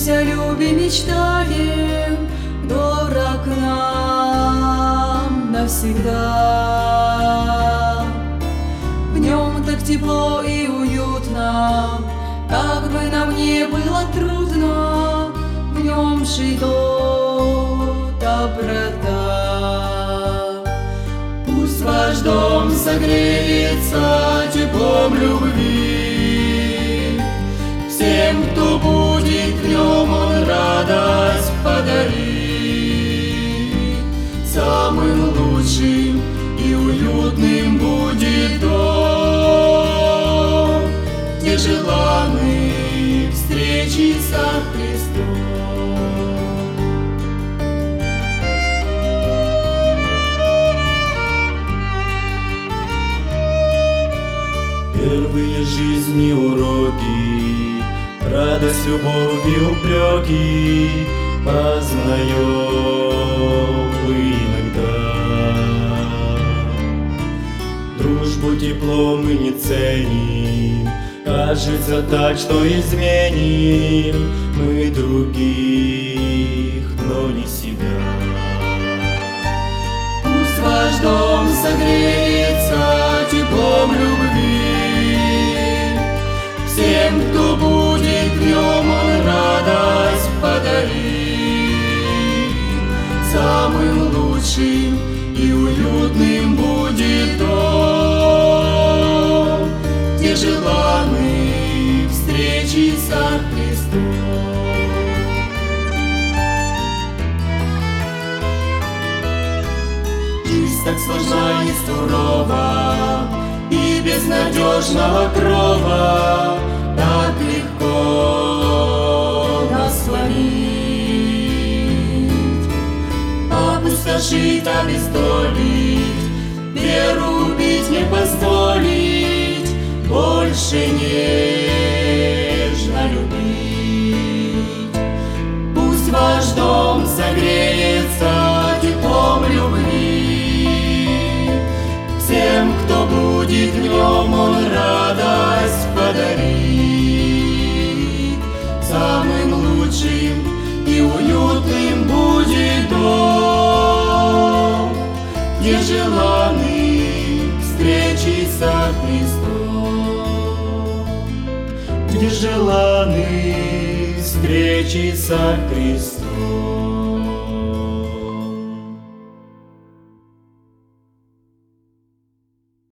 Молимся, любим, мечтаем, дорог нам навсегда. В нем так тепло и уютно, как бы нам не было трудно, в нем живет доброта. Пусть ваш дом согреется теплом любви, всем, кто будет в нем, он радость подарит. Самым лучшим и уютным будет дом, где желанны встречи со Христом. Первые жизни уроки, радость, любовь и упреки познаем мы иногда. Дружбу, тепло мы не ценим, кажется так, что изменим мы других, но не себя. Пусть ваш дом согреется теплом любви, всем, кто будет в нем, он радость подарит. Самым лучшим и уютным будет дом, где желанны встречи со Христом. Жизнь так сложна и сурова, и безнадежного крова так легко нас сломить, опустошить, обездолить, веру убить, не позволить больше нежно любить. Пусть ваш дом согреется теплом любви, всем, кто будет в нем, он радость подарит. Самым лучшим и уютным будет дом, где желанны встречи со Христом, где желанны встречи со Христом.